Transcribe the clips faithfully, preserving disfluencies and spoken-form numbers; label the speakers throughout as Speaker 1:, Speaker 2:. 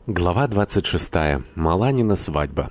Speaker 1: Глава двадцать шестая. Маланина свадьба.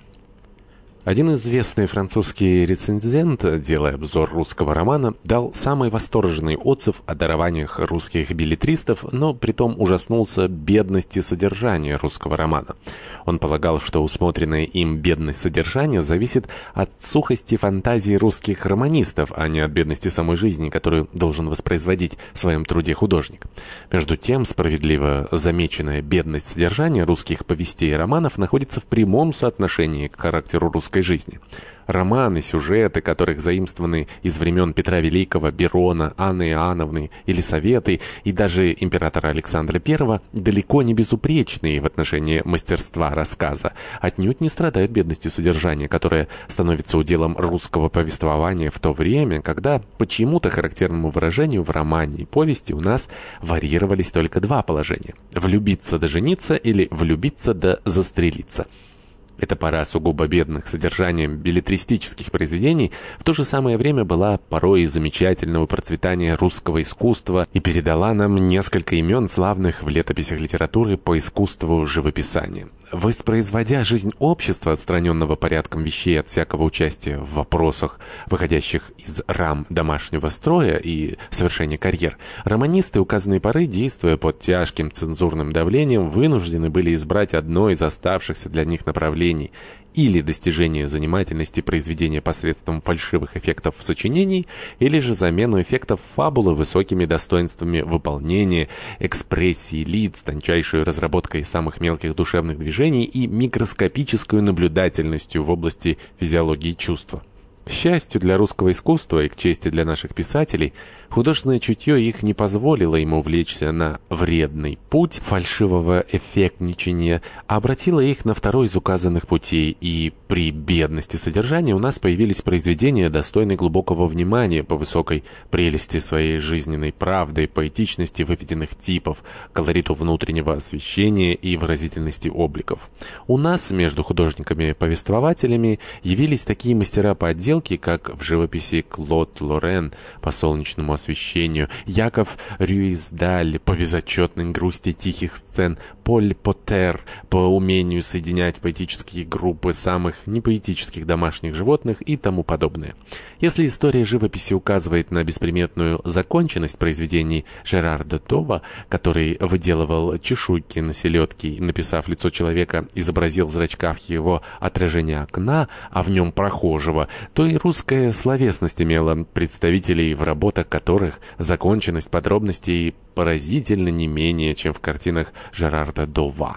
Speaker 1: Один известный французский рецензент, делая обзор русского романа, дал самый восторженный отзыв о дарованиях русских беллетристов, но притом ужаснулся бедности содержания русского романа. Он полагал, что усмотренная им бедность содержания зависит от сухости фантазии русских романистов, а не от бедности самой жизни, которую должен воспроизводить в своем труде художник. Между тем, справедливо замеченная бедность содержания русских повестей и романов находится в прямом соотношении к характеру русской жизни. Романы, сюжеты, которых заимствованы из времен Петра Великого, Берона, Анны Иоанновны, Елисаветы и даже императора Александра Первого, далеко не безупречные в отношении мастерства рассказа, отнюдь не страдают бедностью содержания, которое становится уделом русского повествования в то время, когда по чьему-то характерному выражению в романе и повести у нас варьировались только два положения: влюбиться да жениться или влюбиться да застрелиться. Эта пора сугубо бедных содержанием беллетристических произведений в то же самое время была порой замечательного процветания русского искусства и передала нам несколько имен, славных в летописях литературы по искусству живописания. Воспроизводя жизнь общества, отстраненного порядком вещей от всякого участия в вопросах, выходящих из рам домашнего строя и совершения карьер, романисты указанной поры, действуя под тяжким цензурным давлением, вынуждены были избрать одно из оставшихся для них направлений: или достижение занимательности произведения посредством фальшивых эффектов сочинений, или же замену эффектов фабулы высокими достоинствами выполнения, экспрессии лиц, тончайшей разработкой самых мелких душевных движений и микроскопической наблюдательностью в области физиологии чувства. К счастью для русского искусства и к чести для наших писателей, художественное чутье их не позволило ему увлечься на вредный путь фальшивого эффектничания, а обратило их на второй из указанных путей, и при бедности содержания у нас появились произведения, достойные глубокого внимания по высокой прелести своей жизненной правды, поэтичности выведенных типов, колориту внутреннего освещения и выразительности обликов. У нас между художниками-повествователями явились такие мастера по отделке, как в живописи Клод Лорен по солнечному освещению, Яков Рюйсдаль по безотчетной грусти тихих сцен, Поль Поттер по умению соединять поэтические группы самых непоэтических домашних животных и тому подобное. Если история живописи указывает на бесприметную законченность произведений Жерарда Това, который выделывал чешуйки на селедке и, написав лицо человека, изобразил в зрачках его отражение окна, а в нем прохожего, то и русская словесность имела представителей, в работах которых законченность подробностей поразительно не менее, чем в картинах Жерарда Това.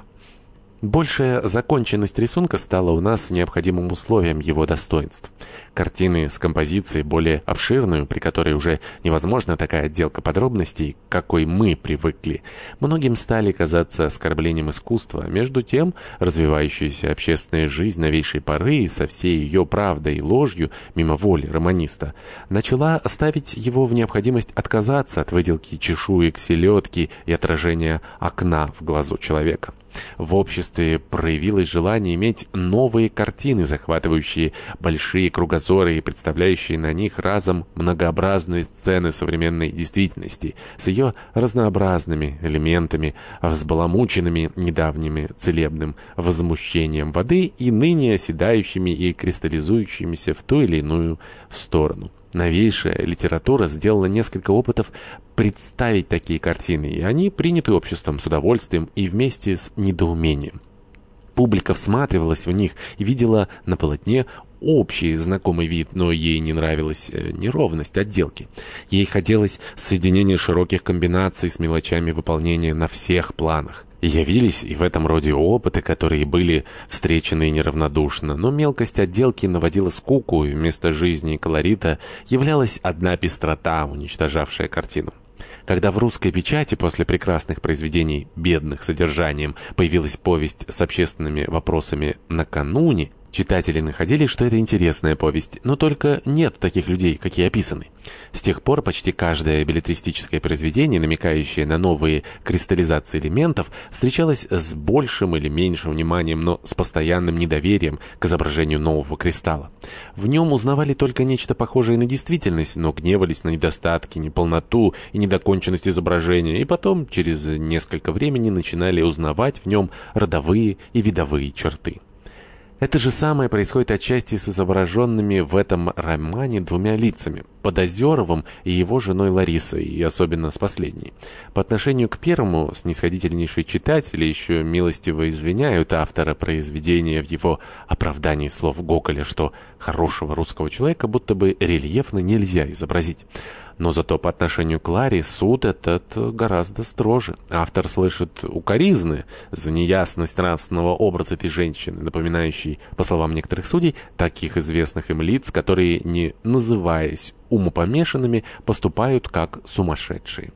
Speaker 1: Большая законченность рисунка стала у нас необходимым условием его достоинств. Картины с композицией более обширную, при которой уже невозможна такая отделка подробностей, к какой мы привыкли, многим стали казаться оскорблением искусства. Между тем, развивающаяся общественная жизнь новейшей поры со всей ее правдой и ложью, мимо воли романиста, начала ставить его в необходимость отказаться от выделки чешуек селедки и отражения окна в глазу человека. В обществе проявилось желание иметь новые картины, захватывающие большие кругозоры и представляющие на них разом многообразные сцены современной действительности с ее разнообразными элементами, взбаламученными недавними целебным возмущением воды и ныне оседающими и кристаллизующимися в ту или иную сторону. Новейшая литература сделала несколько опытов представить такие картины, и они приняты обществом с удовольствием и вместе с недоумением. Публика всматривалась в них и видела на полотне общий знакомый вид, но ей не нравилась неровность отделки. Ей хотелось соединения широких комбинаций с мелочами выполнения на всех планах. Явились и в этом роде опыты, которые были встречены неравнодушно, но мелкость отделки наводила скуку, и вместо жизни и колорита являлась одна пестрота, уничтожавшая картину. Когда в русской печати после прекрасных произведений, бедных содержанием, появилась повесть с общественными вопросами «Накануне», Читатели находили, что это интересная повесть, но только нет таких людей, какие описаны. С тех пор почти каждое беллетристическое произведение, намекающее на новые кристаллизации элементов, встречалось с большим или меньшим вниманием, но с постоянным недоверием к изображению нового кристалла. В нем узнавали только нечто похожее на действительность, но гневались на недостатки, неполноту и недоконченность изображения, и потом, через несколько времени, начинали узнавать в нем родовые и видовые черты. Это же самое происходит отчасти с изображенными в этом романе двумя лицами – Подозеровым и его женой Ларисой, и особенно с последней. По отношению к первому снисходительнейшие читатели еще милостиво извиняют автора произведения в его оправдании слов Гоголя, что хорошего русского человека будто бы рельефно нельзя изобразить. Но зато по отношению к Ларе суд этот гораздо строже. Автор слышит укоризны за неясность нравственного образа этой женщины, напоминающей, по словам некоторых судей, таких известных им лиц, которые, не называясь умопомешанными, поступают как сумасшедшие.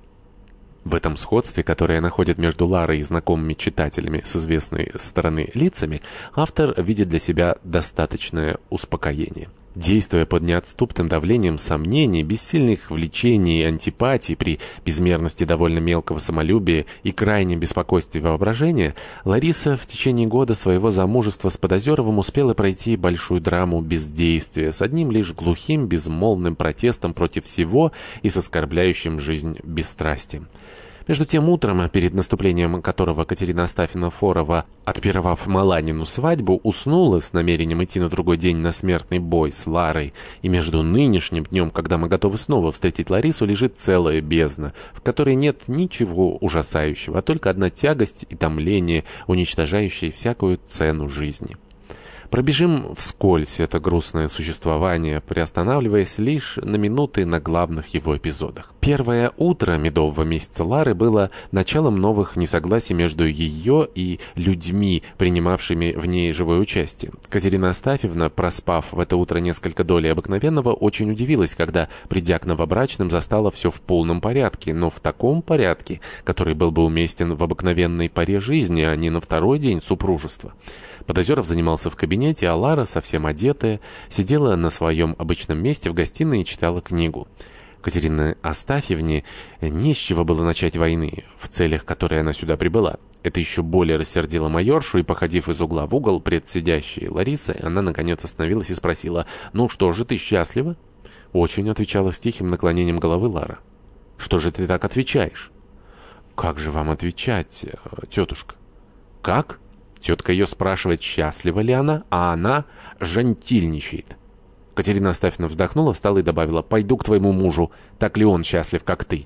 Speaker 1: В этом сходстве, которое находит между Ларой и знакомыми читателями с известной стороны лицами, автор видит для себя достаточное успокоение. Действуя под неотступным давлением сомнений, бессильных влечений и антипатий, при безмерности довольно мелкого самолюбия и крайнем беспокойстве воображения, Лариса в течение года своего замужества с Подозеровым успела пройти большую драму бездействия с одним лишь глухим безмолвным протестом против всего и с оскорбляющим жизнь бесстрастием. Между тем утром, перед наступлением которого Катерина Астафьевна-Форова, отпировав Маланину свадьбу, уснула с намерением идти на другой день на смертный бой с Ларой, и между нынешним днем, когда мы готовы снова встретить Ларису, лежит целая бездна, в которой нет ничего ужасающего, а только одна тягость и томление, уничтожающие всякую цену жизни. Пробежим вскользь это грустное существование, приостанавливаясь лишь на минуты на главных его эпизодах. Первое утро медового месяца Лары было началом новых несогласий между ее и людьми, принимавшими в ней живое участие. Катерина Астафьевна, проспав в это утро несколько долей обыкновенного, очень удивилась, когда, придя к новобрачным, застала все в полном порядке, но в таком порядке, который был бы уместен в обыкновенной поре жизни, а не на второй день супружества. Подозеров занимался в кабинете, а Лара, совсем одетая, сидела на своем обычном месте в гостиной и читала книгу. Катерине Астафьевне не с чего было начать войны, в целях которой она сюда прибыла. Это еще более рассердило майоршу, и, походив из угла в угол пред сидящей Ларисой, она, наконец, остановилась и спросила: «Ну что же, ты счастлива?» «Очень», — отвечала с тихим наклонением головы Лара. «Что же ты так отвечаешь?» «Как же вам отвечать, тетушка?» «Как?» Тетка ее спрашивает, счастлива ли она, а она жантильничает. Катерина Астафьевна вздохнула, встала и добавила: «Пойду к твоему мужу, так ли он счастлив, как ты?»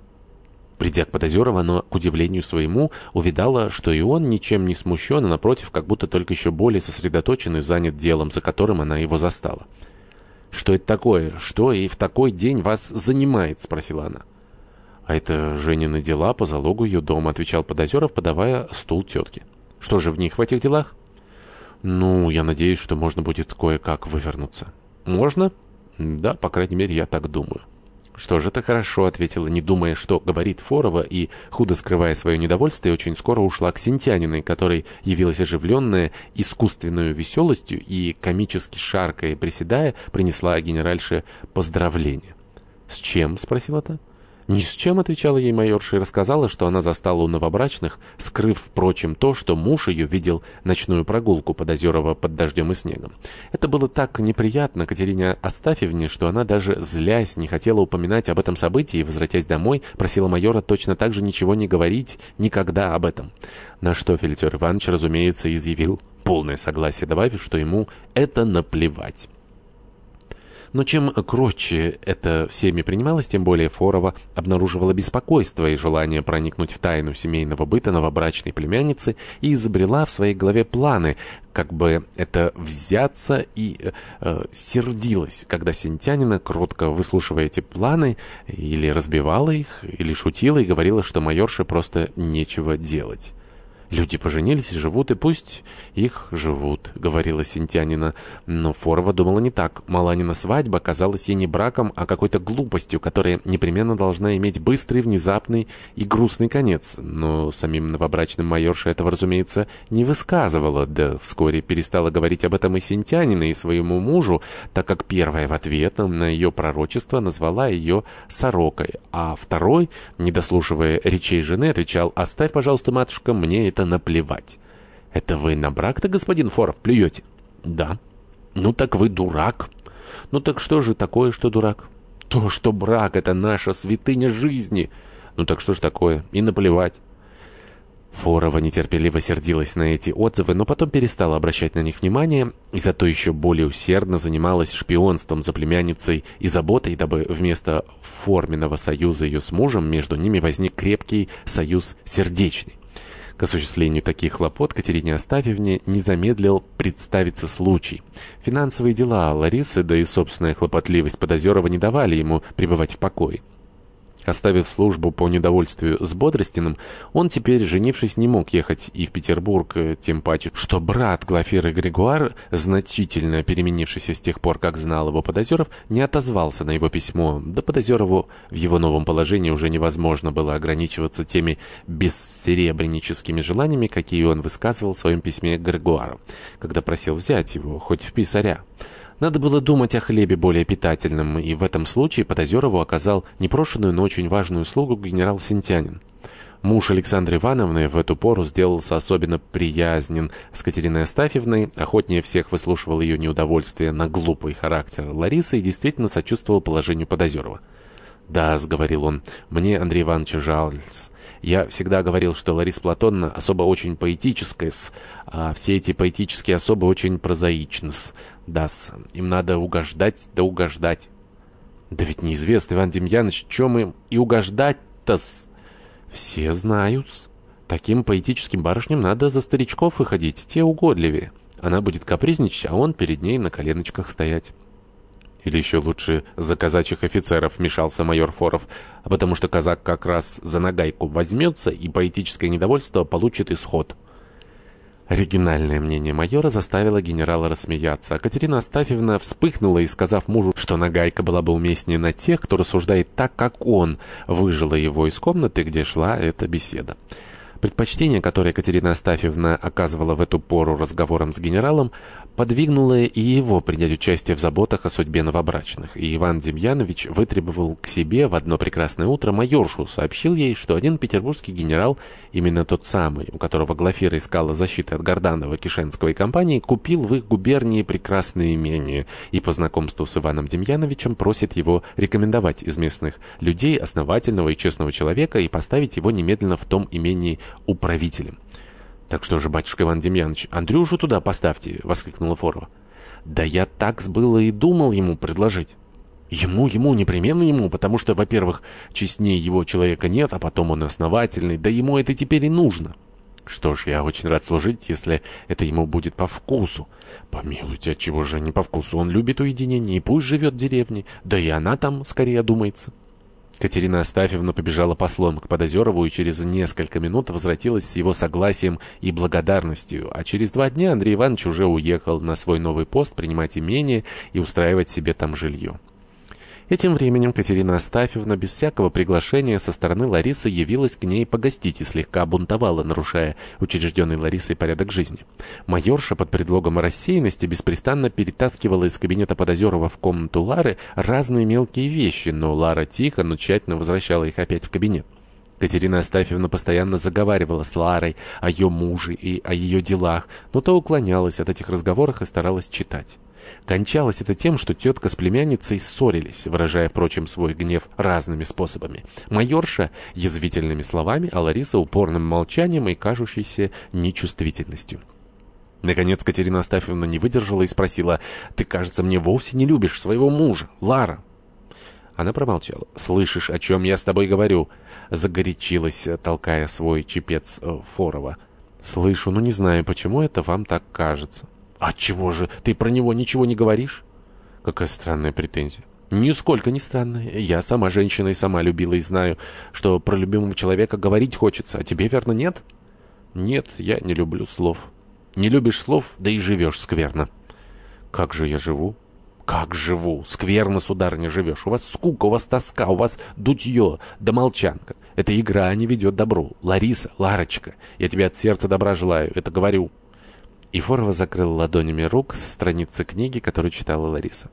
Speaker 1: Придя к Подозерову, она, к удивлению своему, увидала, что и он ничем не смущен, а напротив, как будто только еще более сосредоточен и занят делом, за которым она его застала. «Что это такое? Что и в такой день вас занимает?» — спросила она. «А это Женины дела по залогу ее дома», — отвечал Подозеров, подавая стул тетке. «Что же в них, в этих делах?» «Ну, я надеюсь, что можно будет кое-как вывернуться». «Можно?» «Да, по крайней мере, я так думаю». «Что же, это хорошо», — ответила, не думая, что говорит Форова, и, худо скрывая свое недовольствие, очень скоро ушла к Сентяниной, которой явилась оживленная искусственную веселостью и, комически шаркая и приседая, принесла генеральше поздравление. «С чем?» — спросила та. «Ни с чем», — отвечала ей майорша и рассказала, что она застала у новобрачных, скрыв, впрочем, то, что муж ее видел ночную прогулку Подозерова под дождем и снегом. Это было так неприятно Катерине Астафьевне, что она, даже злясь, не хотела упоминать об этом событии и, возвратясь домой, просила майора точно так же ничего не говорить никогда об этом. На что Филитер Иванович, разумеется, изъявил полное согласие, добавив, что ему это наплевать. Но чем кротче это всеми принималось, тем более Форова обнаруживала беспокойство и желание проникнуть в тайну семейного быта новобрачной племянницы и изобрела в своей голове планы, как бы это взяться, и э, сердилась, когда Сентянина, кротко выслушивая эти планы, или разбивала их, или шутила и говорила, что майорше просто нечего делать. Люди поженились и живут, и пусть их живут, — говорила Синтянина. Но Форова думала не так. Маланина свадьба казалась ей не браком, а какой-то глупостью, которая непременно должна иметь быстрый, внезапный и грустный конец. Но самим новобрачным майорша этого, разумеется, не высказывала, да вскоре перестала говорить об этом и Синтянина, и своему мужу, так как первая в ответ на ее пророчество назвала ее сорокой, а второй, не дослушивая речей жены, отвечал: «Оставь, пожалуйста, матушка, мне это наплевать». «Это вы на брак-то, господин Форов, плюете?» «Да». «Ну так вы дурак». «Ну так что же такое, что дурак?» «То, что брак — это наша святыня жизни». «Ну так что ж такое? И наплевать». Форова нетерпеливо сердилась на эти отзывы, но потом перестала обращать на них внимание и зато еще более усердно занималась шпионством за племянницей и заботой, дабы вместо форменного союза ее с мужем между ними возник крепкий союз сердечный. К осуществлению таких хлопот Катерине Астафьевне не замедлил представиться случай. Финансовые дела Ларисы, да и собственная хлопотливость Подозерова не давали ему пребывать в покое. Оставив службу по недовольствию с Бодростиным, он теперь, женившись, не мог ехать и в Петербург, тем паче, что брат Глафиры Григуар, значительно переменившийся с тех пор, как знал его Подозеров, не отозвался на его письмо. Да Подозерову в его новом положении уже невозможно было ограничиваться теми бессеребреническими желаниями, какие он высказывал в своем письме к Григуару, когда просил взять его хоть в писаря. Надо было думать о хлебе более питательном, и в этом случае Подозерову оказал непрошенную, но очень важную услугу генерал Синтянин. Муж Александры Ивановны в эту пору сделался особенно приязнен с Катериной Астафьевной, охотнее всех выслушивал ее неудовольствие на глупый характер Ларисы и действительно сочувствовал положению Подозерова. «Да, — сговорил он, — мне Андрея Ивановича жаль. Я всегда говорил, что Лариса Платоновна особо очень поэтическая, а все эти поэтические особы очень прозаичны-с. Да-с, им надо угождать да угождать». «Да ведь неизвестно, Иван Демьяныч, чем им и угождать-то-с?» «Все знают-с. Таким поэтическим барышням надо за старичков выходить, те угодливее. Она будет капризничать, а он перед ней на коленочках стоять». «Или еще лучше за казачьих офицеров», — вмешался майор Форов, «а потому что казак как раз за нагайку возьмется и поэтическое недовольство получит исход». Оригинальное мнение майора заставило генерала рассмеяться, а Катерина Астафьевна вспыхнула и, сказав мужу, что нагайка была бы уместнее на тех, кто рассуждает так, как он, выжила его из комнаты, где шла эта беседа. Предпочтение, которое Катерина Астафьевна оказывала в эту пору разговорам с генералом, подвигнуло и его принять участие в заботах о судьбе новобрачных, и Иван Демьянович вытребовал к себе в одно прекрасное утро майоршу, сообщил ей, что один петербургский генерал, именно тот самый, у которого Глафира искала защиты от Горданова, Кишенского и компании, купил в их губернии прекрасное имение и по знакомству с Иваном Демьяновичем просит его рекомендовать из местных людей основательного и честного человека и поставить его немедленно в том имении управителем. «Так что же, батюшка Иван Демьянович, Андрюшу туда поставьте!» — воскликнула Форова. «Да я так было и думал ему предложить». «Ему, ему, непременно ему, потому что, во-первых, честнее его человека нет, а потом он основательный, да ему это теперь и нужно». «Что ж, я очень рад служить, если это ему будет по вкусу». «Помилуйте, отчего же не по вкусу? Он любит уединение, и пусть живет в деревне, да и она там скорее одумается». Катерина Астафьевна побежала послом к Подозерову и через несколько минут возвратилась с его согласием и благодарностью, а через два дня Андрей Иванович уже уехал на свой новый пост принимать имение и устраивать себе там жилье. Этим временем Катерина Астафьевна без всякого приглашения со стороны Ларисы явилась к ней погостить и слегка бунтовала, нарушая учрежденный Ларисой порядок жизни. Майорша под предлогом рассеянности беспрестанно перетаскивала из кабинета Подозерова в комнату Лары разные мелкие вещи, но Лара тихо, но тщательно возвращала их опять в кабинет. Катерина Астафьевна постоянно заговаривала с Ларой о ее муже и о ее делах, но то уклонялась от этих разговоров и старалась читать. Кончалось это тем, что тетка с племянницей ссорились, выражая, впрочем, свой гнев разными способами. Майорша — язвительными словами, а Лариса — упорным молчанием и кажущейся нечувствительностью. Наконец Катерина Астафьевна не выдержала и спросила: «Ты, кажется, мне вовсе не любишь своего мужа, Лара?» Она промолчала. «Слышишь, о чем я с тобой говорю?» — загорячилась, толкая свой чепец Форова. «Слышу, но не знаю, почему это вам так кажется». «Отчего же ты про него ничего не говоришь?» «Какая странная претензия». «Нисколько не странная. Я сама женщина и сама любила, и знаю, что про любимого человека говорить хочется, а тебе, верно, нет?» «Нет, я не люблю слов». «Не любишь слов, да и живешь скверно». «Как же я живу?» «Как живу? Скверно, сударыня, живешь. У вас скука, у вас тоска, у вас дутье да молчанка. Эта игра не ведет к добру. Лариса, Ларочка, я тебе от сердца добра желаю, это говорю». И Форова закрыл ладонями рук страницы книги, которую читала Лариса.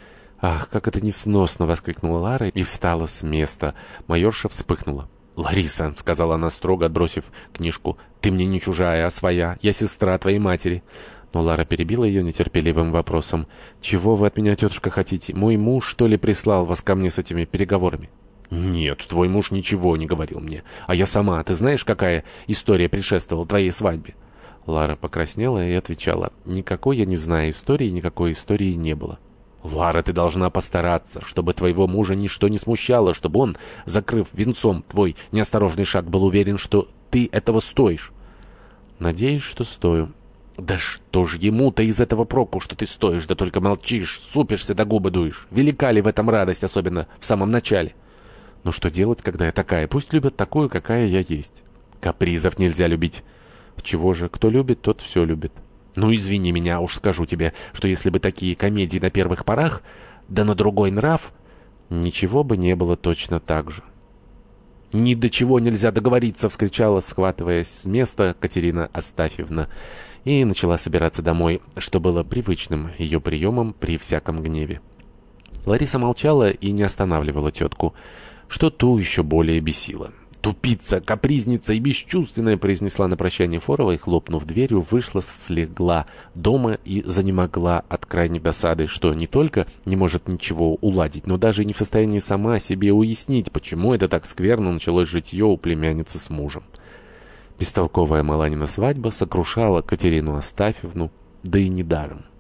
Speaker 1: «Ах, как это несносно!» — воскликнула Лара и встала с места. Майорша вспыхнула. «Лариса», — сказала она, строго отбросив книжку, — «ты мне не чужая, а своя. Я сестра твоей матери». Но Лара перебила ее нетерпеливым вопросом. «Чего вы от меня, тетушка, хотите? Мой муж, что ли, прислал вас ко мне с этими переговорами?» «Нет, твой муж ничего не говорил мне. А я сама. Ты знаешь, какая история предшествовала твоей свадьбе?» Лара покраснела и отвечала. «Никакой я не знаю истории, никакой истории не было». «Лара, ты должна постараться, чтобы твоего мужа ничто не смущало, чтобы он, закрыв венцом твой неосторожный шаг, был уверен, что ты этого стоишь». «Надеюсь, что стою». «Да что ж ему-то из этого проку, что ты стоишь, да только молчишь, супишься да губы дуешь. Велика ли в этом радость, особенно в самом начале?» «Ну что делать, когда я такая? Пусть любят такую, какая я есть». «Капризов нельзя любить». «Чего же? Кто любит, тот все любит». «Ну, извини меня, уж скажу тебе, что если бы такие комедии на первых порах, да на другой нрав, ничего бы не было точно так же». «Ни до чего нельзя договориться!» — вскричала, схватываясь с места, Катерина Астафьевна, и начала собираться домой, что было привычным ее приемом при всяком гневе. Лариса молчала и не останавливала тетку, что ту еще более бесило. «Тупица, капризница и бесчувственная!» — произнесла на прощание Форова и, хлопнув дверью, вышла, слегла дома и занемогла от крайней досады, что не только не может ничего уладить, но даже не в состоянии сама себе уяснить, почему это так скверно началось житье у племянницы с мужем. Бестолковая Маланина свадьба сокрушала Катерину Астафьевну, да и недаром.